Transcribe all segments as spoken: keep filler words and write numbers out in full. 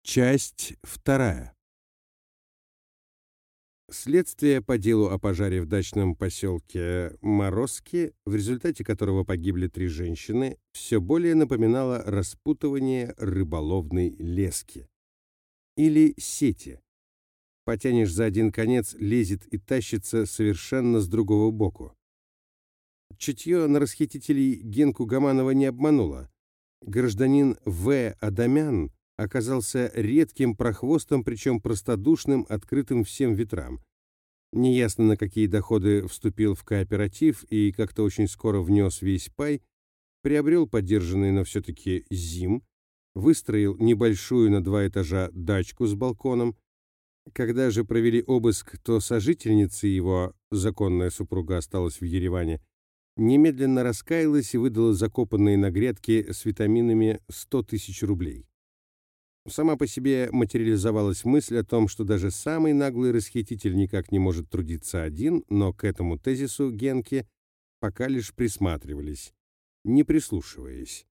Часть вторая. Следствие по делу о пожаре в дачном поселке Морозки, в результате которого погибли три женщины, все более напоминало распутывание рыболовной лески или сети. Потянешь за один конец, лезет и тащится совершенно с другого боку. Чутье на расхитителей Генку Гаманова не обмануло. Гражданин В. Адамян оказался редким прохвостом, причем простодушным, открытым всем ветрам. Неясно, на какие доходы вступил в кооператив и как-то очень скоро внес весь пай, приобрел подержанный, но все-таки ЗИМ, выстроил небольшую на два этажа дачку с балконом. Когда же провели обыск, то сожительница его, законная супруга, осталась в Ереване, немедленно раскаялась и выдала закопанные на грядке с витаминами сто тысяч рублей. Сама по себе материализовалась мысль о том, что даже самый наглый расхититель никак не может трудиться один, но к этому тезису Генки пока лишь присматривались, не прислушиваясь.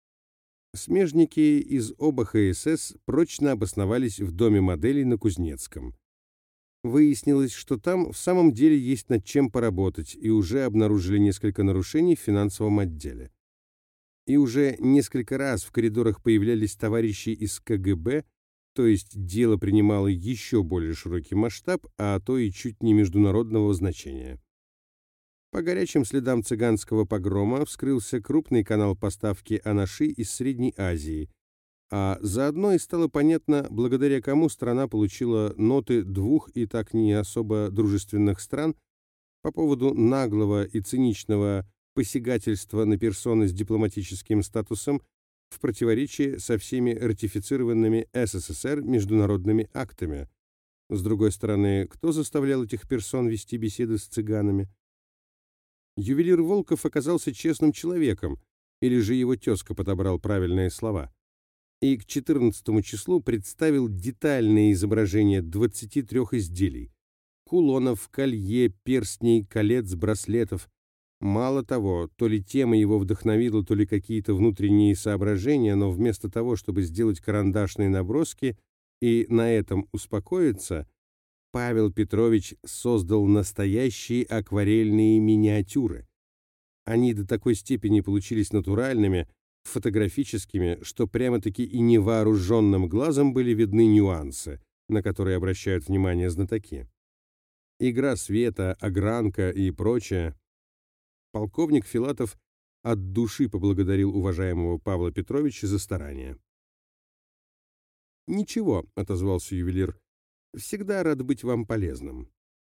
Смежники из оба ХСС прочно обосновались в доме моделей на Кузнецком. Выяснилось, что там в самом деле есть над чем поработать, и уже обнаружили несколько нарушений в финансовом отделе. И уже несколько раз в коридорах появлялись товарищи из КГБ, то есть дело принимало еще более широкий масштаб, а то и чуть не международного значения. По горячим следам цыганского погрома вскрылся крупный канал поставки анаши из Средней Азии, а заодно и стало понятно, благодаря кому страна получила ноты двух и так не особо дружественных стран по поводу наглого и циничного посягательства на персоны с дипломатическим статусом в противоречии со всеми ратифицированными СССР международными актами. С другой стороны, кто заставлял этих персон вести беседы с цыганами? Ювелир Волков оказался честным человеком, или же его тезка подобрал правильные слова, и к четырнадцатому числу представил детальное изображение двадцати трёх изделий: кулонов, колье, перстней, колец, браслетов. Мало того, то ли тема его вдохновила, то ли какие-то внутренние соображения, но вместо того, чтобы сделать карандашные наброски и на этом успокоиться, Павел Петрович создал настоящие акварельные миниатюры. Они до такой степени получились натуральными, фотографическими, что прямо-таки и невооруженным глазом были видны нюансы, на которые обращают внимание знатоки. Игра света, огранка и прочее. Полковник Филатов от души поблагодарил уважаемого Павла Петровича за старания. «Ничего», — отозвался ювелир, — «всегда рад быть вам полезным».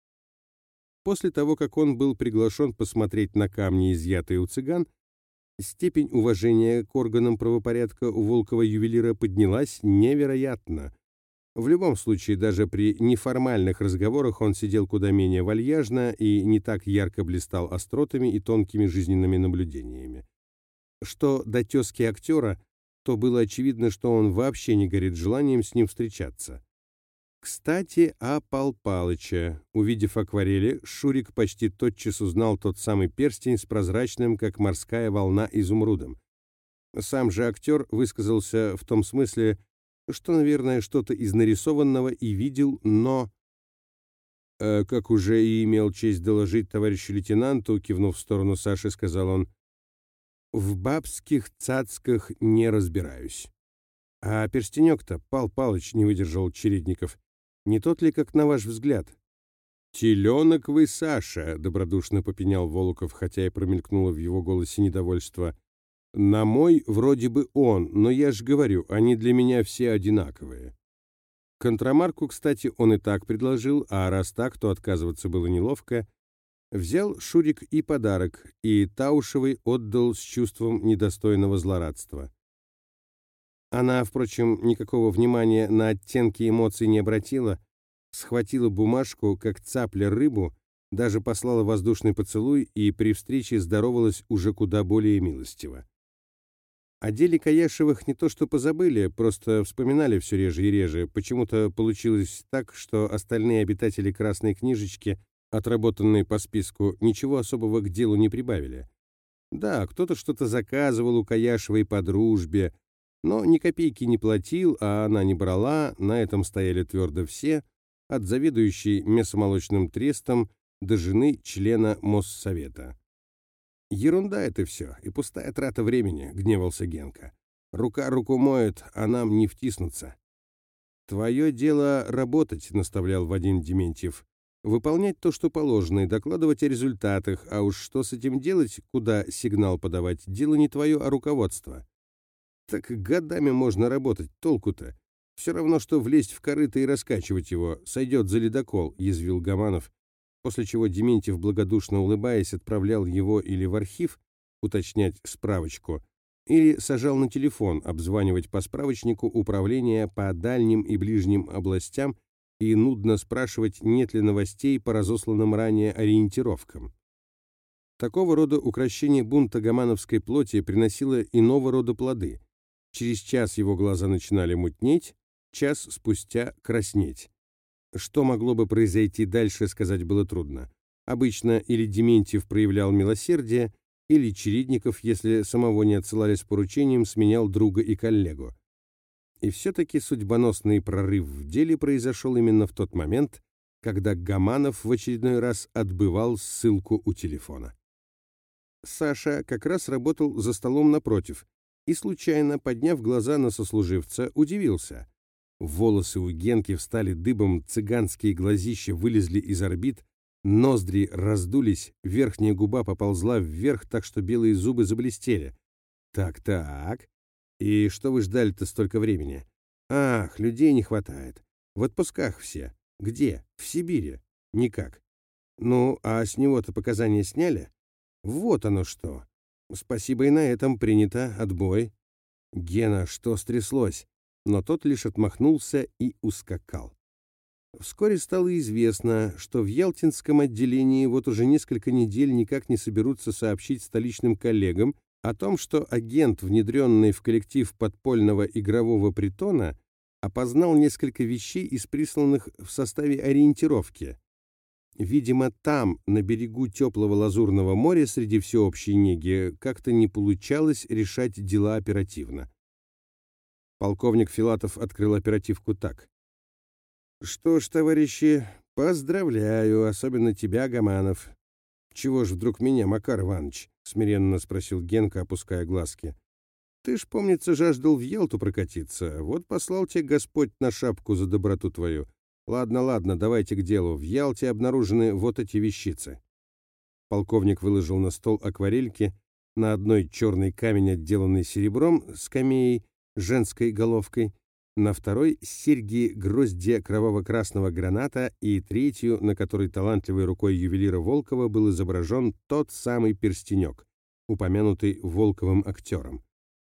После того, как он был приглашен посмотреть на камни, изъятые у цыган, степень уважения к органам правопорядка у Волкова ювелира поднялась невероятно. В любом случае, даже при неформальных разговорах он сидел куда менее вальяжно и не так ярко блистал остротами и тонкими жизненными наблюдениями. Что до тезки актера, то было очевидно, что он вообще не горит желанием с ним встречаться. Кстати, о Пал Палыча. Увидев акварели, Шурик почти тотчас узнал тот самый перстень с прозрачным, как морская волна, изумрудом. Сам же актер высказался в том смысле, что, наверное, что-то из нарисованного и видел, но... «Э, как уже и имел честь доложить товарищу лейтенанту», кивнув в сторону Саши, сказал он, «в бабских цацках не разбираюсь». «А перстенек-то, Пал Палыч», — не выдержал Чередников, — «не тот ли, как на ваш взгляд?» «Теленок вы, Саша», — добродушно попенял Волоков, хотя и промелькнуло в его голосе недовольство. «На мой вроде бы он, но я ж говорю, они для меня все одинаковые». Контрамарку, кстати, он и так предложил, а раз так, то отказываться было неловко. Взял Шурик и подарок, и Таушевой отдал с чувством недостойного злорадства. Она, впрочем, никакого внимания на оттенки эмоций не обратила, схватила бумажку, как цапля рыбу, даже послала воздушный поцелуй и при встрече здоровалась уже куда более милостиво. О деле Каяшевых не то что позабыли, просто вспоминали все реже и реже. Почему-то получилось так, что остальные обитатели Красной книжечки, отработанные по списку, ничего особого к делу не прибавили. Да, кто-то что-то заказывал у Каяшевой по дружбе, Но ни копейки не платил, а она не брала, на этом стояли твердо все, от заведующей мясомолочным трестом до жены члена Моссовета. «Ерунда это все, и пустая трата времени», — гневался Генка. «Рука руку моет, а нам не втиснуться». «Твое дело работать», — наставлял Вадим Дементьев. «Выполнять то, что положено, и докладывать о результатах, а уж что с этим делать, куда сигнал подавать, дело не твое, а руководство». «Так годами можно работать, толку-то. Все равно, что влезть в корыто и раскачивать его, сойдет за ледокол», — язвил Гаманов, после чего Дементьев, благодушно улыбаясь, отправлял его или в архив уточнять справочку, или сажал на телефон обзванивать по справочнику управления по дальним и ближним областям и нудно спрашивать, нет ли новостей по разосланным ранее ориентировкам. Такого рода укрощение бунта гамановской плоти приносило иного рода плоды. Через час его глаза начинали мутнеть, час спустя краснеть. Что могло бы произойти дальше, сказать было трудно. Обычно или Дементьев проявлял милосердие, или Чередников, если самого не отсылали с поручением, сменял друга и коллегу. И все-таки судьбоносный прорыв в деле произошел именно в тот момент, когда Гаманов в очередной раз отбывал ссылку у телефона. Саша как раз работал за столом напротив и, случайно подняв глаза на сослуживца, удивился. Волосы у Генки встали дыбом, цыганские глазища вылезли из орбит, ноздри раздулись, верхняя губа поползла вверх, так что белые зубы заблестели. «Так-так. И что вы ждали-то столько времени? Ах, людей не хватает. В отпусках все. Где? В Сибири. Никак. Ну, а с него-то показания сняли? Вот оно что. Спасибо, и на этом принято. Отбой». «Гена, что стряслось?» Но тот лишь отмахнулся и ускакал. Вскоре стало известно, что в Ялтинском отделении вот уже несколько недель никак не соберутся сообщить столичным коллегам о том, что агент, внедренный в коллектив подпольного игрового притона, опознал несколько вещей из присланных в составе ориентировки. Видимо, там, на берегу теплого лазурного моря, среди всеобщей неги, как-то не получалось решать дела оперативно. Полковник Филатов открыл оперативку так. «Что ж, товарищи, поздравляю, особенно тебя, Гаманов». «Чего ж вдруг меня, Макар Иванович?» — смиренно спросил Генка, опуская глазки. «Ты ж, помнится, жаждал в Ялту прокатиться. Вот послал тебе Господь на шапку за доброту твою. Ладно, ладно, давайте к делу. В Ялте обнаружены вот эти вещицы». Полковник выложил на стол акварельки, на одной черный камень, отделанный серебром, скамеей, женской головкой, на второй — серьги гроздья кроваво-красного граната и третью, на которой талантливой рукой ювелира Волкова был изображен тот самый перстенек, упомянутый Волковым актером.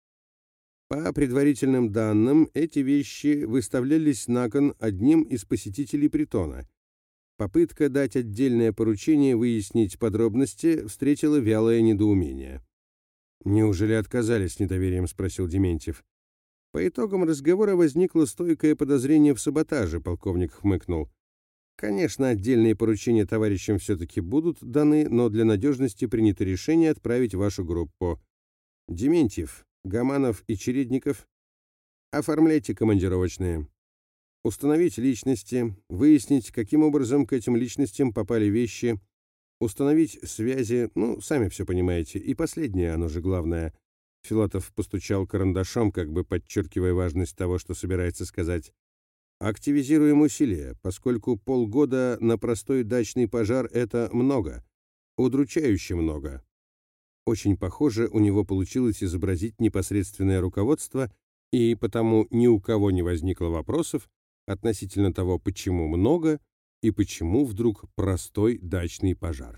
По предварительным данным, эти вещи выставлялись на кон одним из посетителей притона. Попытка дать отдельное поручение выяснить подробности встретила вялое недоумение. «Неужели отказались?» — с недоверием спросил Дементьев. По итогам разговора возникло стойкое подозрение в саботаже, полковник хмыкнул. Конечно, отдельные поручения товарищам все-таки будут даны, но для надежности принято решение отправить вашу группу. Дементьев, Гаманов и Чередников, оформляйте командировочные. Установить личности, выяснить, каким образом к этим личностям попали вещи, установить связи, ну, сами все понимаете. И последнее, оно же главное. Филатов постучал карандашом, как бы подчеркивая важность того, что собирается сказать. «Активизируем усилия, поскольку полгода на простой дачный пожар — это много, удручающе много». Очень похоже, у него получилось изобразить непосредственное руководство, и потому ни у кого не возникло вопросов относительно того, почему много и почему вдруг простой дачный пожар.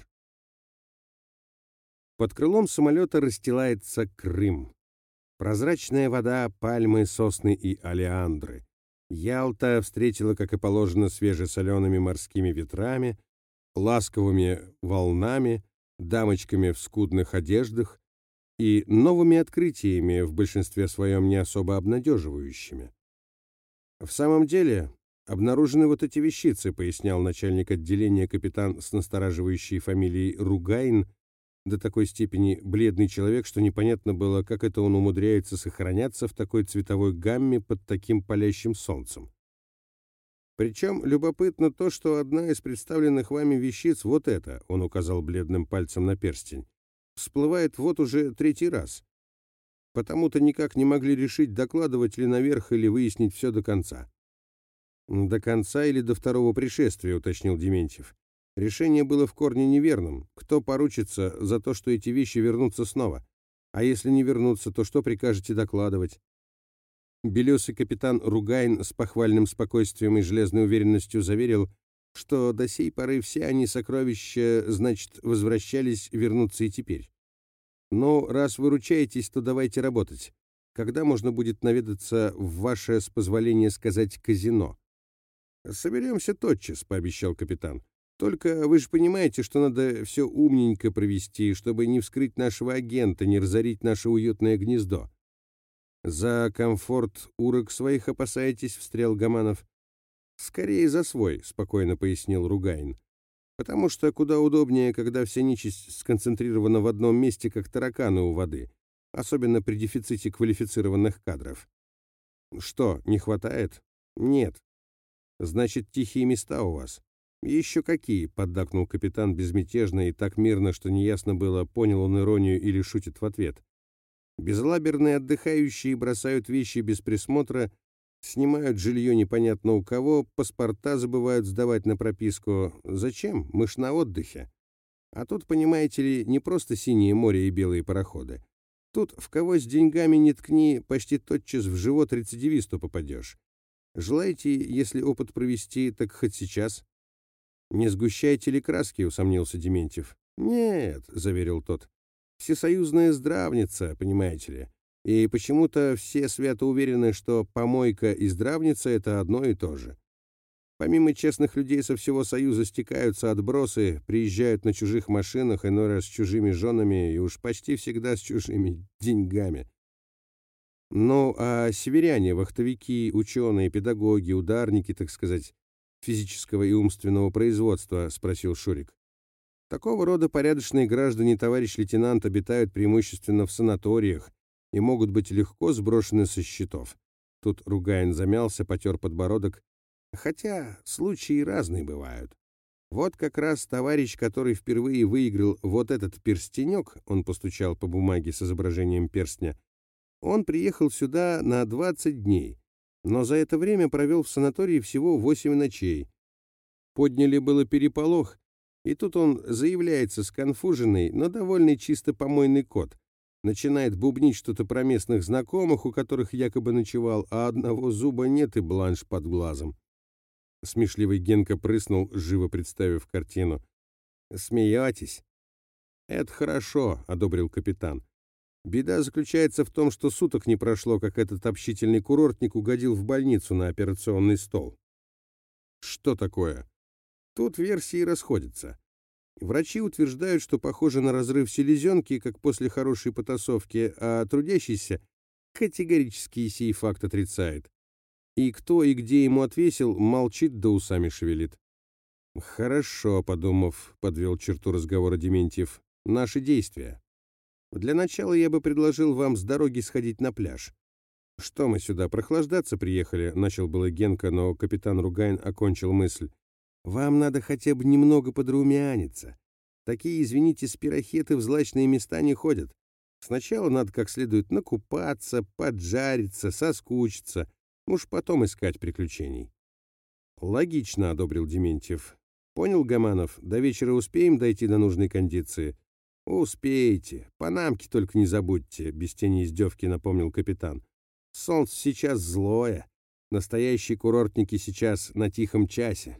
Под крылом самолета расстилается Крым. Прозрачная вода, пальмы, сосны и олеандры. Ялта встретила, как и положено, свежесолеными морскими ветрами, ласковыми волнами, дамочками в скудных одеждах и новыми открытиями, в большинстве своем не особо обнадеживающими. «В самом деле, обнаружены вот эти вещицы», — пояснял начальник отделения капитан с настораживающей фамилией Ругайн, до такой степени бледный человек, что непонятно было, как это он умудряется сохраняться в такой цветовой гамме под таким палящим солнцем. Причем любопытно то, что одна из представленных вами вещиц, вот эта, он указал бледным пальцем на перстень, всплывает вот уже третий раз. Потому-то никак не могли решить, докладывать ли наверх или выяснить все до конца. «До конца или до второго пришествия», — уточнил Дементьев. Решение было в корне неверным. Кто поручится за то, что эти вещи вернутся снова? А если не вернутся, то что прикажете докладывать? Белесый капитан Ругайн с похвальным спокойствием и железной уверенностью заверил, что до сей поры все они сокровища, значит, возвращались, вернутся и теперь. Но раз выручаетесь, то давайте работать. Когда можно будет наведаться в ваше, с позволения сказать, казино? «Соберемся тотчас», — пообещал капитан. «Только вы же понимаете, что надо все умненько провести, чтобы не вскрыть нашего агента, не разорить наше уютное гнездо». «За комфорт урок своих опасаетесь?» — встрял Гаманов. «Скорее за свой», — спокойно пояснил Ругайн. «Потому что куда удобнее, когда вся нечисть сконцентрирована в одном месте, как тараканы у воды, особенно при дефиците квалифицированных кадров». «Что, не хватает?» «Нет». «Значит, тихие места у вас?» «Еще какие?» — поддакнул капитан безмятежно и так мирно, что неясно было, понял он иронию или шутит в ответ. «Безлаберные отдыхающие бросают вещи без присмотра, снимают жилье непонятно у кого, паспорта забывают сдавать на прописку. Зачем? Мы ж на отдыхе. А тут, понимаете ли, не просто синее море и белые пароходы. Тут в кого с деньгами не ткни, почти тотчас в живот рецидивисту попадешь. Желаете, если опыт провести, так хоть сейчас?» «Не сгущайте ли краски?» — усомнился Дементьев. «Нет», — заверил тот. «Всесоюзная здравница, понимаете ли. И почему-то все свято уверены, что помойка и здравница — это одно и то же. Помимо честных людей со всего Союза стекаются отбросы, приезжают на чужих машинах, иной раз с чужими женами и уж почти всегда с чужими деньгами». «Ну, а северяне, вахтовики, ученые, педагоги, ударники, так сказать, физического и умственного производства?» — спросил Шурик. «Такого рода порядочные граждане, товарищ лейтенант, обитают преимущественно в санаториях и могут быть легко сброшены со счетов». Тут Ругайн замялся, потер подбородок. «Хотя случаи разные бывают. Вот как раз товарищ, который впервые выиграл вот этот перстенек», — он постучал по бумаге с изображением перстня, «он приехал сюда на двадцать дней, но за это время провел в санатории всего восемь ночей. Подняли было переполох, и тут он заявляется сконфуженный, но довольный чисто помойный кот. Начинает бубнить что-то про местных знакомых, у которых якобы ночевал, а одного зуба нет и бланш под глазом». Смешливый Генка прыснул, живо представив картину. «Смеетесь?» «Это хорошо», — одобрил капитан. «Беда заключается в том, что суток не прошло, как этот общительный курортник угодил в больницу на операционный стол». «Что такое?» «Тут версии расходятся. Врачи утверждают, что похоже на разрыв селезенки, как после хорошей потасовки, а трудящийся категорически сей факт отрицает. И кто и где ему отвесил, молчит да усами шевелит». «Хорошо», — подумав, подвел черту разговора Дементьев. «Наши действия. Для начала я бы предложил вам с дороги сходить на пляж». «Что мы сюда, прохлаждаться приехали?» — начал было Генка, но капитан Ругайн окончил мысль. «Вам надо хотя бы немного подрумяниться. Такие, извините, спирохеты в злачные места не ходят. Сначала надо как следует накупаться, поджариться, соскучиться, уж потом искать приключений». «Логично», — одобрил Дементьев. «Понял, Гаманов, до вечера успеем дойти до нужной кондиции?» «Успеете. Панамки только не забудьте», — без тени издевки напомнил капитан. «Солнце сейчас злое. Настоящие курортники сейчас на тихом часе».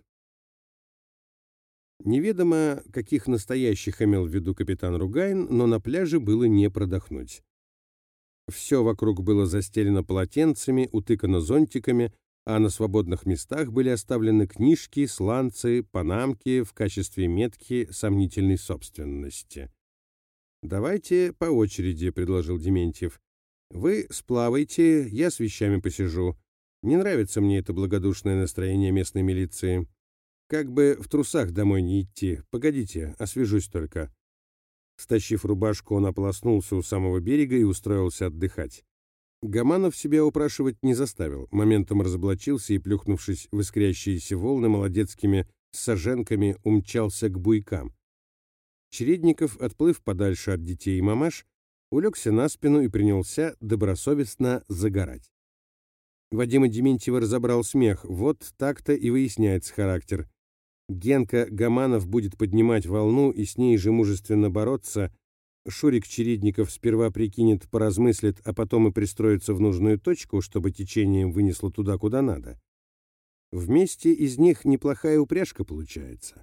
Неведомо, каких настоящих имел в виду капитан Ругайн, но на пляже было не продохнуть. Все вокруг было застелено полотенцами, утыкано зонтиками, а на свободных местах были оставлены книжки, сланцы, панамки в качестве метки сомнительной собственности. «Давайте по очереди», — предложил Дементьев. «Вы сплавайте, я с вещами посижу. Не нравится мне это благодушное настроение местной милиции. Как бы в трусах домой не идти. Погодите, освежусь только». Стащив рубашку, он ополоснулся у самого берега и устроился отдыхать. Гаманов себя упрашивать не заставил, моментом разоблачился и, плюхнувшись в искрящиеся волны, молодецкими саженками умчался к буйкам. Чередников, отплыв подальше от детей и мамаш, улегся на спину и принялся добросовестно загорать. Вадима Дементьева разобрал смех. Вот так-то и выясняется характер. Генка Гаманов будет поднимать волну и с ней же мужественно бороться. Шурик Чередников сперва прикинет, поразмыслит, а потом и пристроится в нужную точку, чтобы течением вынесло туда, куда надо. Вместе из них неплохая упряжка получается.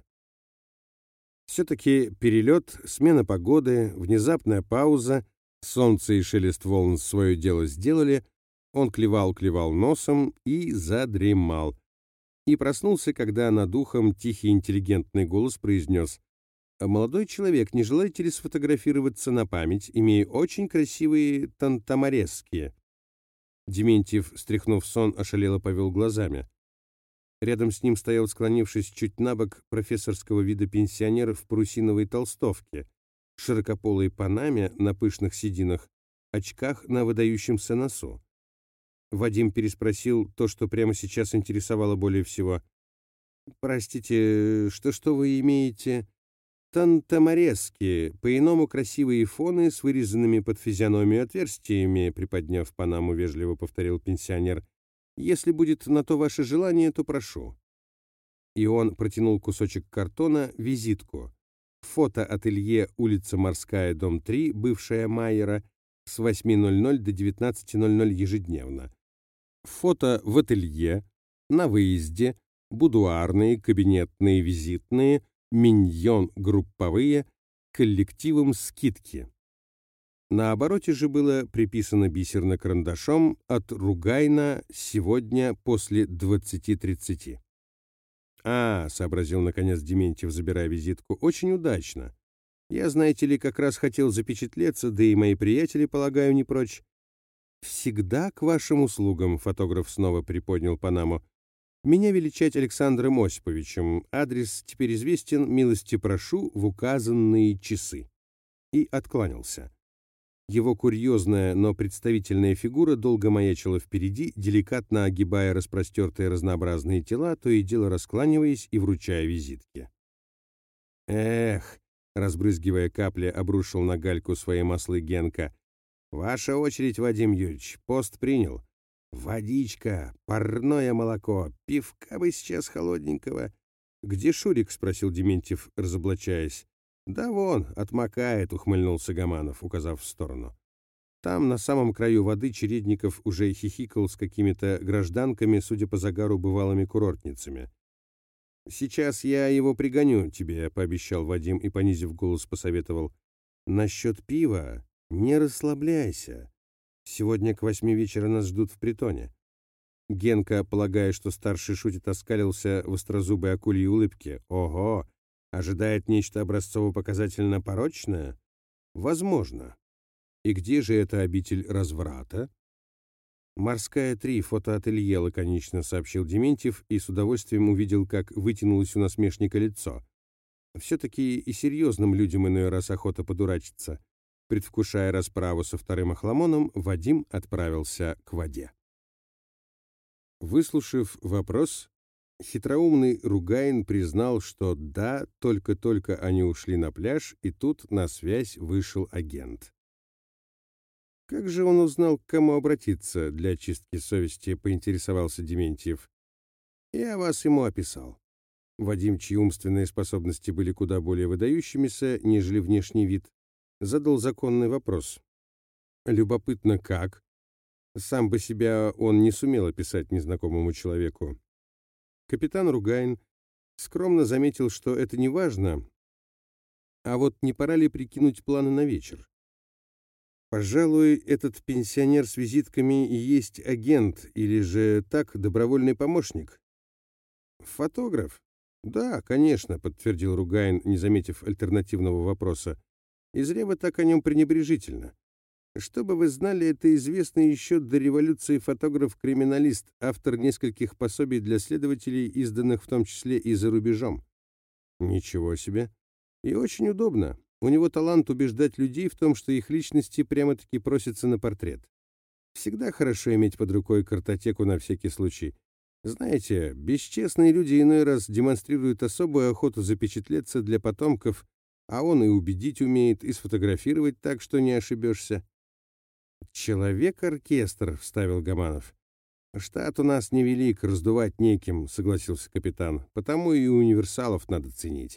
Все-таки перелет, смена погоды, внезапная пауза, солнце и шелест волн свое дело сделали, он клевал-клевал носом и задремал. И проснулся, когда над ухом тихий интеллигентный голос произнес: «Молодой человек, не желаете ли сфотографироваться на память, имея очень красивые тантаморезские?» Дементьев, стряхнув сон, ошалело повел глазами. Рядом с ним стоял, склонившись чуть набок, профессорского вида пенсионер в парусиновой толстовке, широкополой панаме на пышных сединах, очках на выдающемся носу. Вадим переспросил то, что прямо сейчас интересовало более всего. «Простите, что-что вы имеете?» «Тантаморезки, по-иному красивые фоны с вырезанными под физиономию отверстиями», приподняв панаму, вежливо повторил пенсионер. «Если будет на то ваше желание, то прошу». И он протянул кусочек картона, визитку. Фотоателье, улица Морская, дом три, бывшая Майера, с восьми ноль-ноль до девятнадцати ноль-ноль ежедневно. Фото в ателье, на выезде, будуарные, кабинетные, визитные, миньон групповые, коллективом скидки. На обороте же было приписано бисерно-карандашом от Ругайна сегодня после двадцати тридцати. «А, — сообразил наконец Дементьев, забирая визитку, — очень удачно. Я, знаете ли, как раз хотел запечатлеться, да и мои приятели, полагаю, не прочь». «Всегда к вашим услугам», — фотограф снова приподнял панаму. «Меня величать Александром Осиповичем. Адрес теперь известен, милости прошу в указанные часы». И откланялся. Его курьезная, но представительная фигура долго маячила впереди, деликатно огибая распростертые разнообразные тела, то и дело раскланиваясь и вручая визитки. «Эх!» — разбрызгивая капли, обрушил на гальку свои маслы Генка. «Ваша очередь, Вадим Юрьевич, пост принял. Водичка, парное молоко, пивка бы сейчас холодненького». «Где Шурик?» — спросил Дементьев, разоблачаясь. «Да вон, отмокает», — ухмыльнулся Гаманов, указав в сторону. Там, на самом краю воды, Чередников уже хихикал с какими-то гражданками, судя по загару, бывалыми курортницами. «Сейчас я его пригоню тебе», — пообещал Вадим и, понизив голос, посоветовал. «Насчет пива не расслабляйся. Сегодня к восьми вечера нас ждут в притоне». Генка, полагая, что старший шутит, оскалился в острозубой акульей улыбке. «Ого! Ожидает нечто образцово-показательно порочное? Возможно. И где же эта обитель разврата?» «Морская три, фотоателье», — лаконично сообщил Дементьев и с удовольствием увидел, как вытянулось у насмешника лицо. Все-таки и серьезным людям иной раз охота подурачиться. Предвкушая расправу со вторым охламоном, Вадим отправился к воде. Выслушав вопрос, хитроумный Ругайн признал, что да, только-только они ушли на пляж, и тут на связь вышел агент. Как же он узнал, к кому обратиться для очистки совести, поинтересовался Дементьев. Я вас ему описал. Вадим, чьи умственные способности были куда более выдающимися, нежели внешний вид, задал законный вопрос. Любопытно, как? Сам бы себя он не сумел описать незнакомому человеку. Капитан Ругайн скромно заметил, что это не важно, а вот не пора ли прикинуть планы на вечер? Пожалуй, этот пенсионер с визитками и есть агент, или же так, добровольный помощник. Фотограф? Да, конечно, подтвердил Ругайн, не заметив альтернативного вопроса. И зря вы так о нем пренебрежительно. Чтобы вы знали, это известный еще до революции фотограф-криминалист, автор нескольких пособий для следователей, изданных в том числе и за рубежом. Ничего себе. И очень удобно. У него талант убеждать людей в том, что их личности прямо-таки просятся на портрет. Всегда хорошо иметь под рукой картотеку на всякий случай. Знаете, бесчестные люди иной раз демонстрируют особую охоту запечатлеться для потомков, а он и убедить умеет, и сфотографировать так, что не ошибешься. «Человек-оркестр», — вставил Гаманов. «Штат у нас невелик, раздувать неким», — согласился капитан. «Потому и универсалов надо ценить».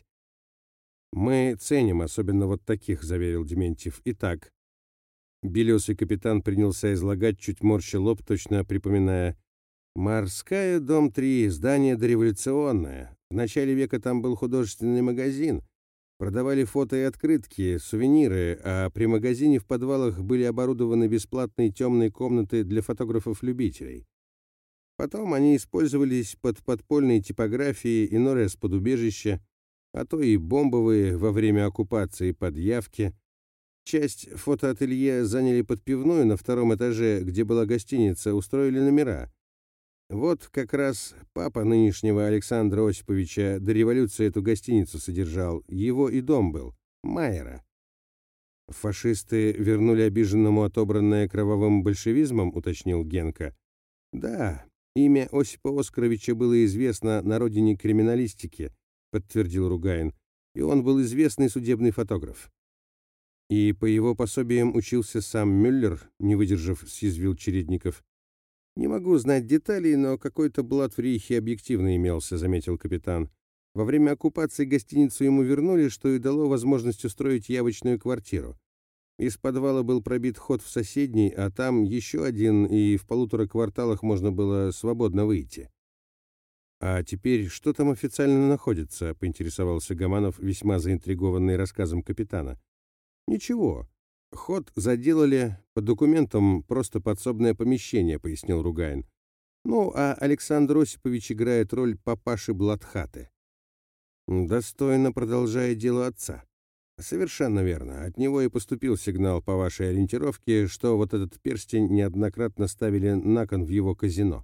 «Мы ценим, особенно вот таких», — заверил Дементьев. «Итак». Белесый капитан принялся излагать, чуть морща лоб, точно припоминая. «Морская, дом три, здание дореволюционное. В начале века там был художественный магазин. Продавали фото и открытки, сувениры, а при магазине в подвалах были оборудованы бесплатные темные комнаты для фотографов-любителей. Потом они использовались под подпольные типографии, иной раз под убежище, а то и бомбовые во время оккупации под явки. Часть фотоателье заняли под пивную на втором этаже, где была гостиница, устроили номера. Вот как раз папа нынешнего Александра Осиповича до революции эту гостиницу содержал, его и дом был, Майера. «Фашисты вернули обиженному отобранное кровавым большевизмом», — уточнил Генка. «Да, имя Осипа Оскаровича было известно на родине криминалистики», — подтвердил Ругаин, «и он был известный судебный фотограф». «И по его пособиям учился сам Мюллер», — не выдержав, съязвил Чередников. «Не могу знать деталей, но какой-то блат в рейхе объективно имелся», — заметил капитан. «Во время оккупации гостиницу ему вернули, что и дало возможность устроить явочную квартиру. Из подвала был пробит ход в соседний, а там еще один, и в полутора кварталах можно было свободно выйти». «А теперь что там официально находится?» — поинтересовался Гаманов, весьма заинтригованный рассказом капитана. «Ничего. Ход заделали, по документам просто подсобное помещение», — пояснил Ругаин. «Ну, а Александр Осипович играет роль папаши Блатхаты». «Достойно продолжая дело отца». «Совершенно верно. От него и поступил сигнал по вашей ориентировке, что вот этот перстень неоднократно ставили на кон в его казино».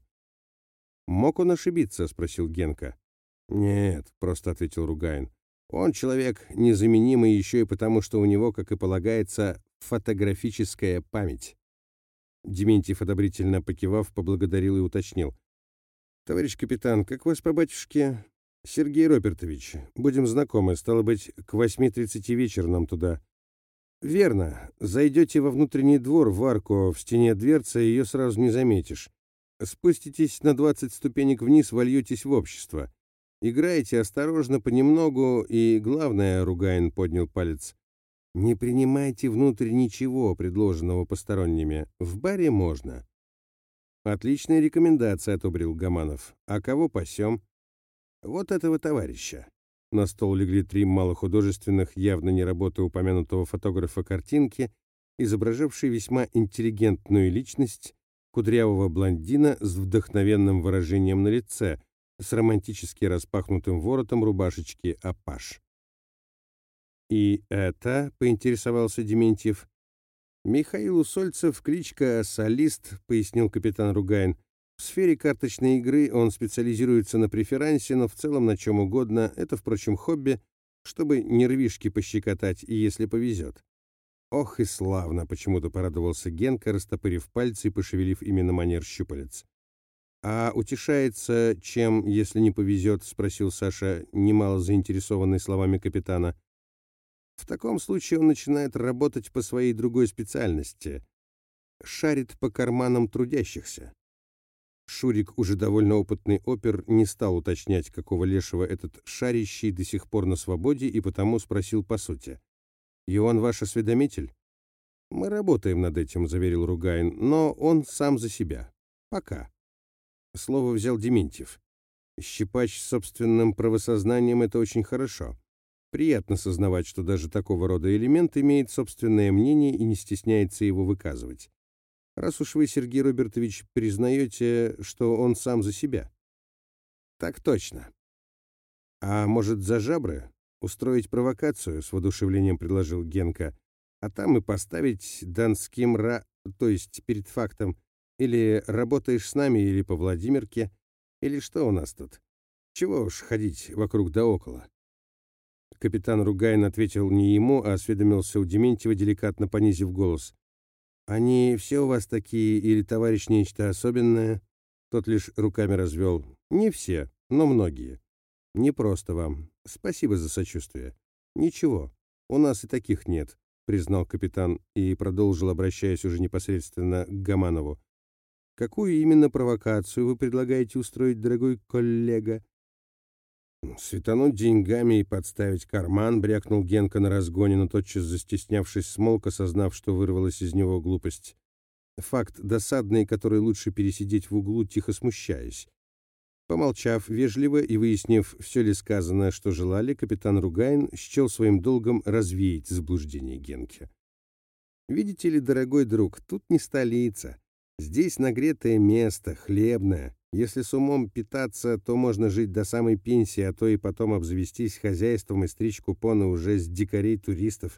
«Мог он ошибиться?» — спросил Генка. «Нет», — просто ответил Ругаин. «Он человек незаменимый еще и потому, что у него, как и полагается, фотографическая память». Дементьев, одобрительно покивав, поблагодарил и уточнил. «Товарищ капитан, как вас по батюшке?» «Сергей Робертович. Будем знакомы. Стало быть, к восьми тридцати вечера нам туда». «Верно. Зайдете во внутренний двор, в арку, в стене дверца, ее сразу не заметишь. Спуститесь на двадцать ступенек вниз, вольетесь в общество. Играйте осторожно, понемногу, и, главное, — Ругаин поднял палец, — не принимайте внутрь ничего, предложенного посторонними. В баре можно». «Отличная рекомендация», — отобрил Гаманов. «А кого пасем?» «Вот этого товарища». На стол легли три малохудожественных, явно не работы упомянутого фотографа картинки, изображавшие весьма интеллигентную личность кудрявого блондина с вдохновенным выражением на лице, с романтически распахнутым воротом рубашечки «Апаш». «И это?» — поинтересовался Дементьев. «Михаил Усольцев, кличка Солист», — пояснил капитан Ругаин. «В сфере карточной игры он специализируется на преферансе, но в целом на чем угодно. Это, впрочем, хобби, чтобы нервишки пощекотать, и если повезет». «Ох и славно!» — почему-то порадовался Генка, растопырив пальцы и пошевелив ими на манер щупалец. «А утешается чем, если не повезет?» — спросил Саша, немало заинтересованный словами капитана. «В таком случае он начинает работать по своей другой специальности. Шарит по карманам трудящихся». Шурик, уже довольно опытный опер, не стал уточнять, какого лешего этот шарящий до сих пор на свободе, и потому спросил по сути. «И он ваш осведомитель?» «Мы работаем над этим», — заверил Ругаин, — «но он сам за себя. Пока». Слово взял Дементьев. «Щипач с собственным правосознанием — это очень хорошо. Приятно сознавать, что даже такого рода элемент имеет собственное мнение и не стесняется его выказывать. Раз уж вы, Сергей Робертович, признаете, что он сам за себя». «Так точно». «А может, за жабры? Устроить провокацию?» — с воодушевлением предложил Генка. «А там и поставить донским ра... то есть перед фактом. Или работаешь с нами, или по Владимирке. Или что у нас тут? Чего уж ходить вокруг да около». Капитан Ругайн ответил не ему, а осведомился у Дементьева, деликатно понизив голос. «Они все у вас такие или, товарищ, нечто особенное?» Тот лишь руками развел. «Не все, но многие. Не просто вам. Спасибо за сочувствие. Ничего, у нас и таких нет», — признал капитан и продолжил, обращаясь уже непосредственно к Гаманову. «Какую именно провокацию вы предлагаете устроить, дорогой коллега?» «Светануть деньгами и подставить карман», — брякнул Генка на разгоне, но тотчас, застеснявшись, смолк, осознав, что вырвалась из него глупость. Факт досадный, который лучше пересидеть в углу, тихо смущаясь. Помолчав вежливо и выяснив, все ли сказано, что желали, капитан Ругайн счел своим долгом развеять заблуждение Генки. «Видите ли, дорогой друг, тут не столица. Здесь нагретое место, хлебное. Если с умом питаться, то можно жить до самой пенсии, а то и потом обзавестись хозяйством и стричь купоны уже с дикарей-туристов.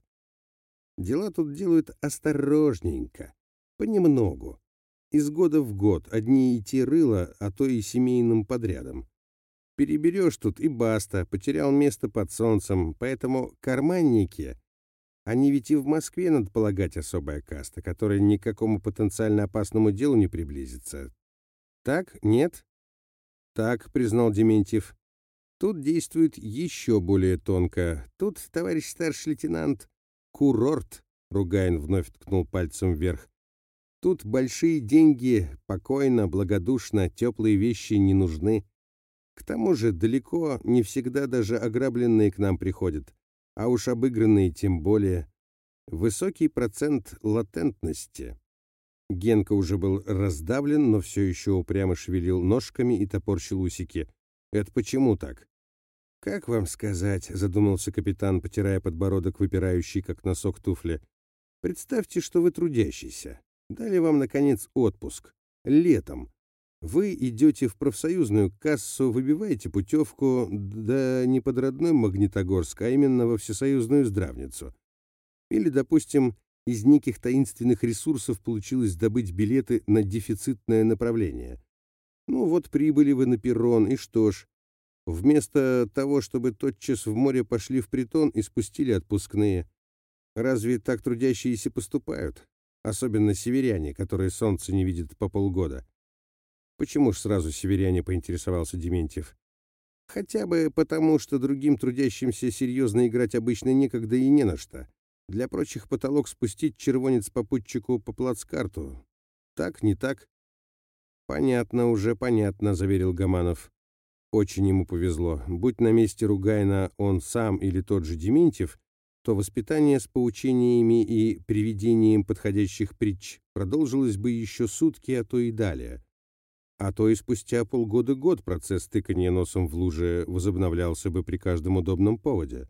Дела тут делают осторожненько, понемногу. Из года в год одни и те рыла, а то и семейным подрядом. Переберешь тут и баста, потерял место под солнцем, поэтому карманники, они ведь и в Москве, надо полагать, особая каста, которая ни к какому потенциально опасному делу не приблизится. Так, нет?» «Так», — признал Дементьев. «Тут действует еще более тонко. Тут, товарищ старший лейтенант, курорт», — Ругайн вновь ткнул пальцем вверх. «Тут большие деньги, покойно, благодушно, теплые вещи не нужны. К тому же далеко не всегда даже ограбленные к нам приходят, а уж обыгранные тем более. Высокий процент латентности». Генка уже был раздавлен, но все еще упрямо шевелил ножками и топорщил усики. «Это почему так?» «Как вам сказать?» — задумался капитан, потирая подбородок, выпирающий, как носок туфли. «Представьте, что вы трудящийся. Дали вам, наконец, отпуск. Летом. Вы идете в профсоюзную кассу, выбиваете путевку, да не под родной Магнитогорск, а именно во всесоюзную здравницу. Или, допустим, из неких таинственных ресурсов получилось добыть билеты на дефицитное направление. Ну вот прибыли вы на перрон, и что ж, вместо того, чтобы тотчас в море пошли в притон и спустили отпускные. Разве так трудящиеся поступают? Особенно северяне, которые солнце не видят по полгода». «Почему ж сразу северяне?» — поинтересовался Дементьев. «Хотя бы потому, что другим трудящимся серьезно играть обычно некогда и не на что. Для прочих потолок спустить червонец попутчику по плацкарту. Так, не так?» «Понятно, уже понятно», — заверил Гаманов. Очень ему повезло. Будь на месте Ругайна он сам или тот же Дементьев, то воспитание с поучениями и приведением подходящих притч продолжилось бы еще сутки, а то и далее. А то и спустя полгода-год процесс тыкания носом в луже возобновлялся бы при каждом удобном поводе.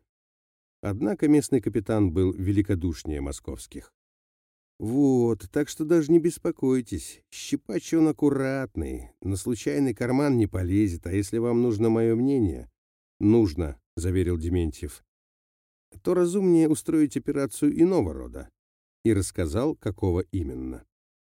Однако местный капитан был великодушнее московских. «Вот, так что даже не беспокойтесь. Щипач он аккуратный, на случайный карман не полезет, а если вам нужно мое мнение...» «Нужно», — заверил Дементьев. «То разумнее устроить операцию иного рода». И рассказал, какого именно.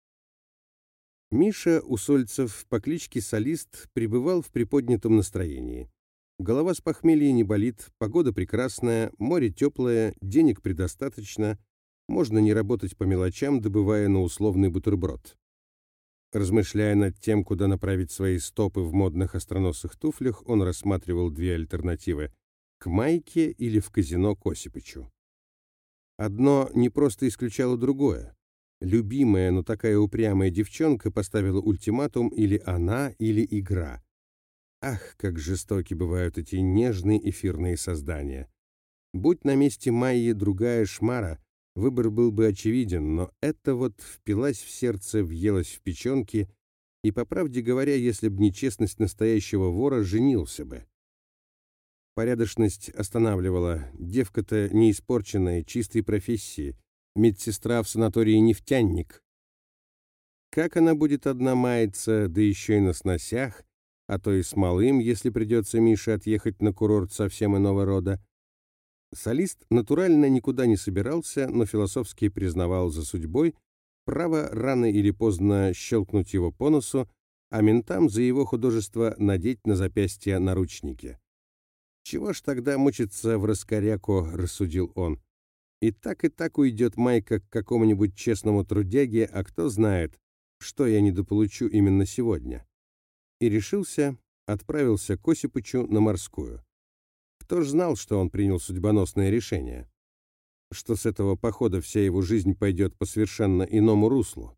Миша Усольцев по кличке Солист пребывал в приподнятом настроении. Голова с похмелья не болит, погода прекрасная, море теплое, денег предостаточно, можно не работать по мелочам, добывая на условный бутерброд. Размышляя над тем, куда направить свои стопы в модных остроносых туфлях, он рассматривал две альтернативы — к Майке или в казино к Осипычу. Одно не просто исключало другое. Любимая, но такая упрямая девчонка поставила ультиматум: или она, или игра. Ах, как жестоки бывают эти нежные эфирные создания. Будь на месте Майи другая шмара, выбор был бы очевиден, но это вот впилась в сердце, въелась в печенки, и, по правде говоря, если б не честность настоящего вора, женился бы. Порядочность останавливала. Девка-то не испорченная, чистой профессии. Медсестра в санатории «Нефтяник». Как она будет одна маяться, да еще и на сносях, а то и с малым, если придется Мише отъехать на курорт совсем иного рода. Солист натурально никуда не собирался, но философски признавал за судьбой право рано или поздно щелкнуть его по носу, а ментам за его художество надеть на запястья наручники. «Чего ж тогда мучиться в раскоряку?» — рассудил он. «И так и так уйдет Майка к какому-нибудь честному трудяге, а кто знает, что я недополучу именно сегодня». И решился, отправился к Осипычу на морскую. Кто ж знал, что он принял судьбоносное решение? Что с этого похода вся его жизнь пойдет по совершенно иному руслу?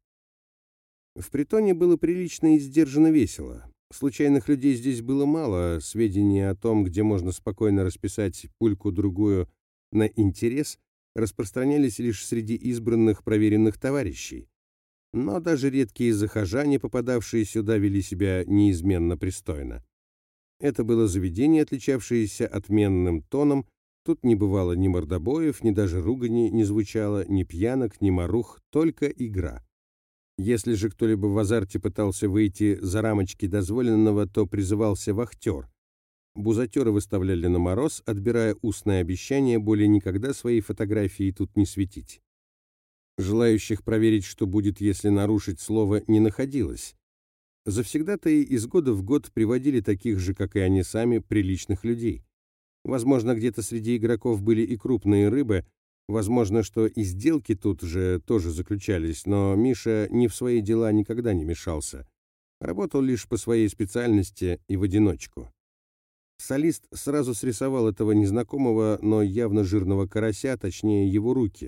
В притоне было прилично и сдержанно весело. Случайных людей здесь было мало, сведения о том, где можно спокойно расписать пульку-другую на интерес, распространялись лишь среди избранных проверенных товарищей. Но даже редкие захожане, попадавшие сюда, вели себя неизменно пристойно. Это было заведение, отличавшееся отменным тоном. Тут не бывало ни мордобоев, ни даже ругани не звучало, ни пьянок, ни марух, только игра. Если же кто-либо в азарте пытался выйти за рамочки дозволенного, то призывался вахтер. Бузатеры выставляли на мороз, отбирая устное обещание более никогда своей фотографии тут не светить. Желающих проверить, что будет, если нарушить слово, не находилось. Завсегдатаи из года в год приводили таких же, как и они сами, приличных людей. Возможно, где-то среди игроков были и крупные рыбы, возможно, что и сделки тут же тоже заключались, но Миша ни в свои дела никогда не мешался. Работал лишь по своей специальности и в одиночку. Солист сразу срисовал этого незнакомого, но явно жирного карася, точнее его руки.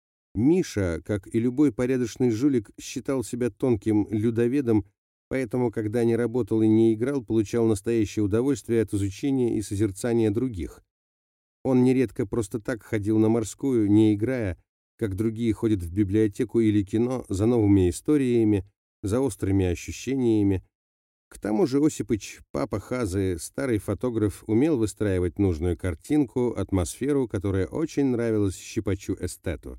Миша, как и любой порядочный жулик, считал себя тонким людоедом, поэтому, когда не работал и не играл, получал настоящее удовольствие от изучения и созерцания других. Он нередко просто так ходил на морскую, не играя, как другие ходят в библиотеку или кино, за новыми историями, за острыми ощущениями. К тому же Осипыч, папа Хазы, старый фотограф, умел выстраивать нужную картинку, атмосферу, которая очень нравилась щипачу-эстету.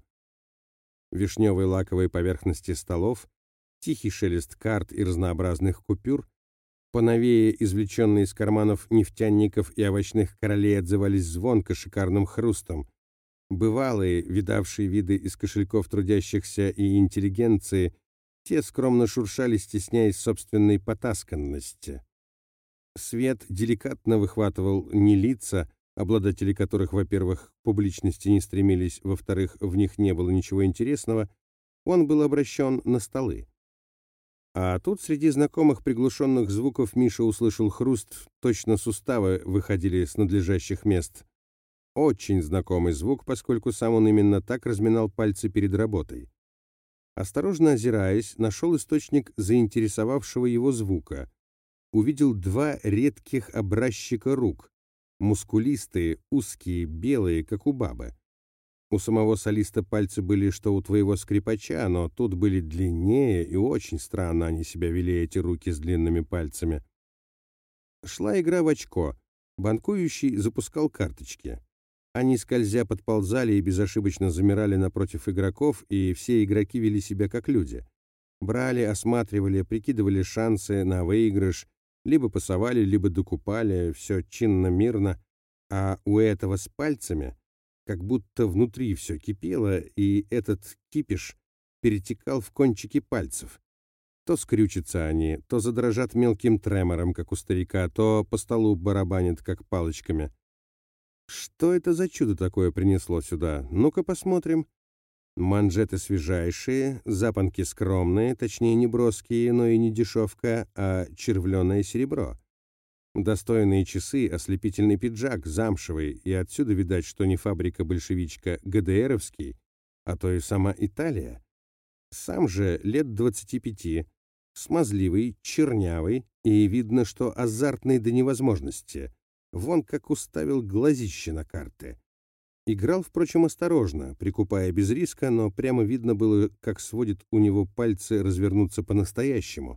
Вишневые лаковые поверхности столов, тихий шелест карт и разнообразных купюр, поновее извлеченные из карманов нефтяников и овощных королей отзывались звонко шикарным хрустом. Бывалые, видавшие виды из кошельков трудящихся и интеллигенции, те скромно шуршали, стесняясь собственной потасканности. Свет деликатно выхватывал не лица, обладатели которых, во-первых, к публичности не стремились, во-вторых, в них не было ничего интересного, он был обращен на столы. А тут среди знакомых приглушенных звуков Миша услышал хруст, точно суставы выходили с надлежащих мест. Очень знакомый звук, поскольку сам он именно так разминал пальцы перед работой. Осторожно озираясь, нашел источник заинтересовавшего его звука. Увидел два редких образчика рук, мускулистые, узкие, белые, как у бабы. У самого солиста пальцы были, что у твоего скрипача, но тут были длиннее, и очень странно они себя вели, эти руки с длинными пальцами. Шла игра в очко. Банкующий запускал карточки. Они, скользя, подползали и безошибочно замирали напротив игроков, и все игроки вели себя как люди. Брали, осматривали, прикидывали шансы на выигрыш, либо пасовали, либо докупали, все чинно-мирно, а у этого с пальцами как будто внутри все кипело, и этот кипиш перетекал в кончики пальцев. То скрючатся они, то задрожат мелким тремором, как у старика, то по столу барабанят, как палочками. Что это за чудо такое принесло сюда? Ну-ка посмотрим. Манжеты свежайшие, запонки скромные, точнее не броские, но и не дешевка, а червленое серебро. Достойные часы, ослепительный пиджак, замшевый, и отсюда видать, что не фабрика-большевичка ГДРовский, а то и сама Италия. Сам же лет двадцати пяти, смазливый, чернявый, и видно, что азартный до невозможности. Вон как уставил глазище на карты. Играл, впрочем, осторожно, прикупая без риска, но прямо видно было, как сводит у него пальцы развернуться по-настоящему.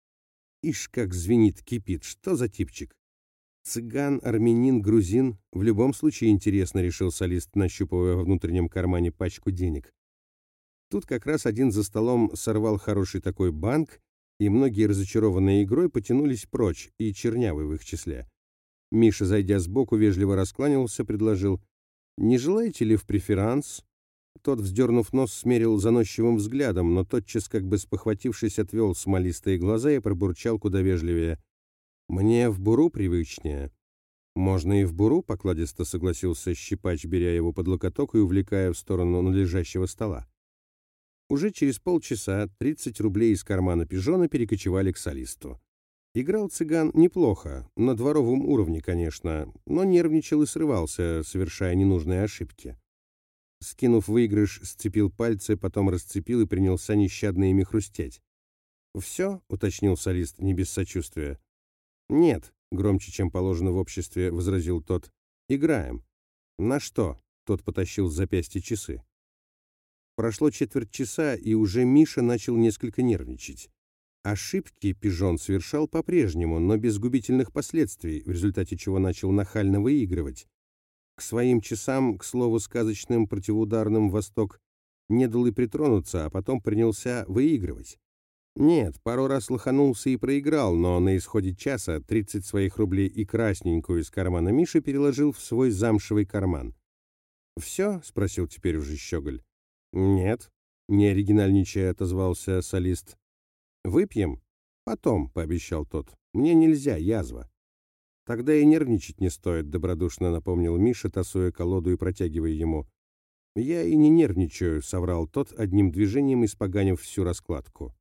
Ишь, как звенит, кипит, что за типчик? Цыган, армянин, грузин, в любом случае интересно, решил солист, нащупывая во внутреннем кармане пачку денег. Тут как раз один за столом сорвал хороший такой банк, и многие, разочарованные игрой, потянулись прочь, и чернявый в их числе. Миша, зайдя сбоку, вежливо раскланялся, предложил: «Не желаете ли в преферанс?» Тот, вздернув нос, смерил заносчивым взглядом, но тотчас, как бы спохватившись, отвел смолистые глаза и пробурчал куда вежливее: «Мне в буру привычнее». «Можно и в буру», — покладисто согласился Щипач, беря его под локоток и увлекая в сторону надлежащего стола. Уже через полчаса тридцать рублей из кармана пижона перекочевали к солисту. Играл цыган неплохо, на дворовом уровне, конечно, но нервничал и срывался, совершая ненужные ошибки. Скинув выигрыш, сцепил пальцы, потом расцепил и принялся нещадно ими хрустеть. «Все?» — уточнил солист не без сочувствия. «Нет», — громче, чем положено в обществе, возразил тот. «Играем». «На что?» — тот потащил с запястья часы. Прошло четверть часа, и уже Миша начал несколько нервничать. Ошибки пижон совершал по-прежнему, но без губительных последствий, в результате чего начал нахально выигрывать. К своим часам, к слову сказочным, противоударным «Восток» не дал и притронуться, а потом принялся выигрывать. Нет, пару раз лоханулся и проиграл, но на исходе часа тридцать своих рублей и красненькую из кармана Миши переложил в свой замшевый карман. «Все?» — спросил теперь уже Щеголь. «Нет», — не оригинальничая отозвался солист. «Выпьем?» «Потом», — пообещал тот. «Мне нельзя, язва». «Тогда и нервничать не стоит», — добродушно напомнил Миша, тасуя колоду и протягивая ему. «Я и не нервничаю», — соврал тот, одним движением испоганив всю раскладку.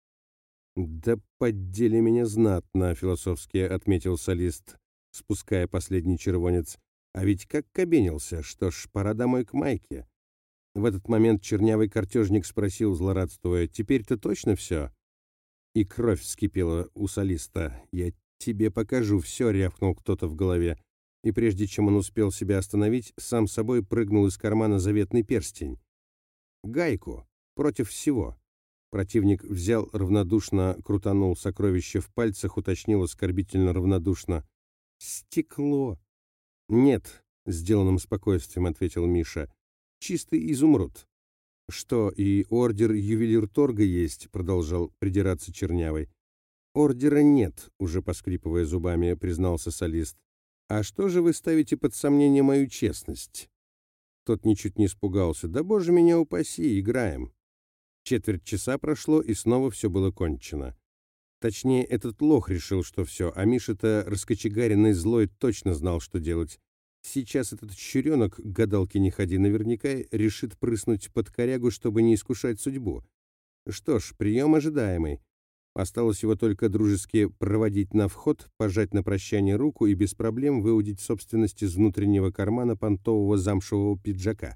«Да поддели меня знатно», — философски отметил солист, спуская последний червонец. «А ведь как кабенился, что ж, пора домой к Майке». В этот момент чернявый картежник спросил, злорадствуя: «Теперь-то точно все?» И кровь вскипела у солиста. «Я тебе покажу все», — рявкнул кто-то в голове. И прежде чем он успел себя остановить, сам собой прыгнул из кармана заветный перстень. «Гайку. Против всего». Противник взял равнодушно, крутанул сокровище в пальцах, уточнил оскорбительно равнодушно. «Стекло». «Нет», — сделанным спокойствием ответил Миша. «Чистый изумруд». «Что, и ордер ювелирторга есть?» — продолжал придираться Чернявый. «Ордера нет», — уже поскрипывая зубами, признался солист. «А что же вы ставите под сомнение мою честность?» Тот ничуть не испугался. «Да боже меня упаси, играем». Четверть часа прошло, и снова все было кончено. Точнее, этот лох решил, что все, а Миша-то, раскочегаренный злой, точно знал, что делать. Сейчас этот щуренок, к гадалке не ходи, наверняка решит прыснуть под корягу, чтобы не искушать судьбу. Что ж, прием ожидаемый. Осталось его только дружески проводить на вход, пожать на прощание руку и без проблем выудить собственность из внутреннего кармана понтового замшевого пиджака.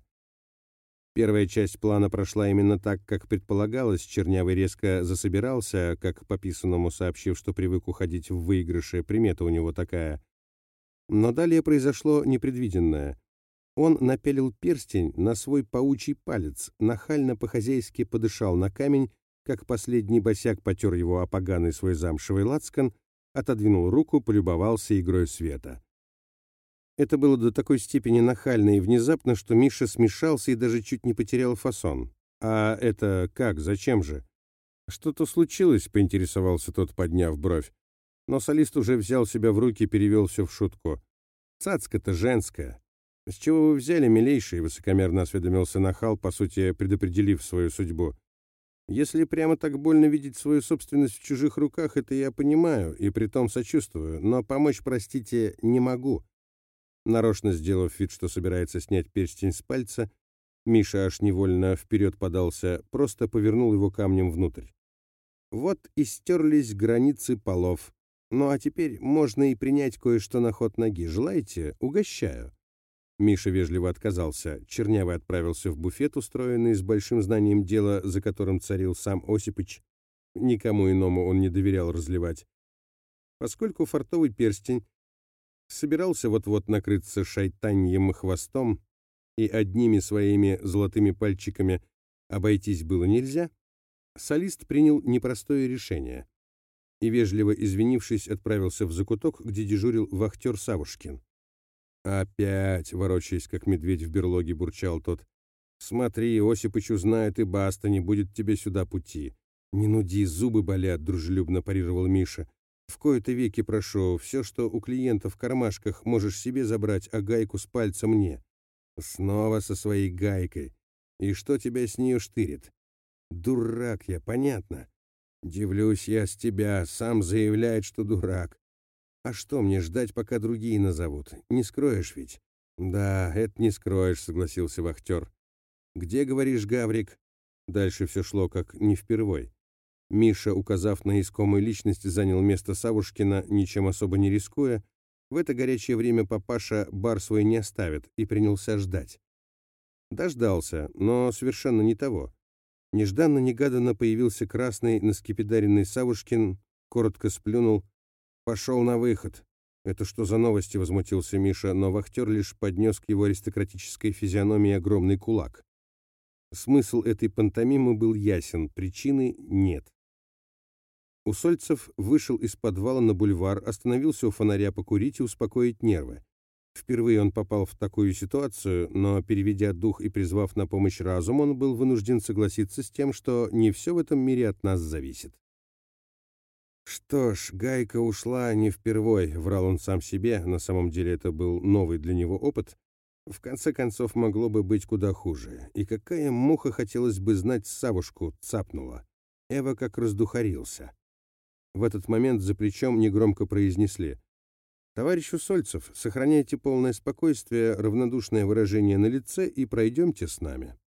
Первая часть плана прошла именно так, как предполагалось. Чернявый резко засобирался, как по писанному сообщив, что привык уходить в выигрыше, примета у него такая. Но далее произошло непредвиденное. Он напялил перстень на свой паучий палец, нахально по-хозяйски подышал на камень, как последний босяк потер его о поганый свой замшевый лацкан, отодвинул руку, полюбовался игрой света. Это было до такой степени нахально и внезапно, что Миша смешался и даже чуть не потерял фасон. «А это как? Зачем же?» «Что-то случилось?» — поинтересовался тот, подняв бровь. Но солист уже взял себя в руки и перевел все в шутку. «Цацка-то женская». «С чего вы взяли, милейший?» — высокомерно осведомился нахал, по сути, предопределив свою судьбу. «Если прямо так больно видеть свою собственность в чужих руках, это я понимаю и притом сочувствую, но помочь, простите, не могу». Нарочно сделав вид, что собирается снять перстень с пальца, Миша аж невольно вперед подался, просто повернул его камнем внутрь. Вот и стерлись границы полов. Ну а теперь можно и принять кое-что на ход ноги. Желаете? Угощаю. Миша вежливо отказался. Чернявый отправился в буфет, устроенный с большим знанием дела, за которым царил сам Осипыч. Никому иному он не доверял разливать. Поскольку фартовый перстень собирался вот-вот накрыться шайтаньем хвостом, и одними своими золотыми пальчиками обойтись было нельзя, солист принял непростое решение и, вежливо извинившись, отправился в закуток, где дежурил вахтер Савушкин. «Опять!» — ворочаясь, как медведь в берлоге, бурчал тот. «Смотри, Осипыч узнает, и баста, не будет тебе сюда пути». «Не нуди, зубы болят», — дружелюбно парировал Миша. «В кои-то веки прошу, все, что у клиента в кармашках, можешь себе забрать, а гайку с пальца мне». «Снова со своей гайкой. И что тебя с нее штырит?» «Дурак я, понятно. Дивлюсь я с тебя, сам заявляет, что дурак. «А что мне ждать, пока другие назовут? Не скроешь ведь?» «Да, это не скроешь», — согласился вахтер. «Где, говоришь, Гаврик?» Дальше все шло как не впервой. Миша, указав на искомую личность, занял место Савушкина, ничем особо не рискуя. В это горячее время папаша бар свой не оставит и принялся ждать. Дождался, но совершенно не того. Нежданно-негаданно появился красный, наскепидаренный Савушкин, коротко сплюнул. «Пошел на выход». «Это что за новости?» — возмутился Миша, но вахтер лишь поднес к его аристократической физиономии огромный кулак. Смысл этой пантомимы был ясен, причины нет. Усольцев вышел из подвала на бульвар, остановился у фонаря покурить и успокоить нервы. Впервые он попал в такую ситуацию, но, переведя дух и призвав на помощь разум, он был вынужден согласиться с тем, что не все в этом мире от нас зависит. «Что ж, Гайка ушла не впервой», — врал он сам себе, на самом деле это был новый для него опыт. В конце концов, могло бы быть куда хуже. И какая муха, хотелось бы знать, Савушку цапнула. Эва как раздухарился. В этот момент за плечом негромко произнесли: «Товарищ Усольцев, сохраняйте полное спокойствие, равнодушное выражение на лице и пройдемте с нами».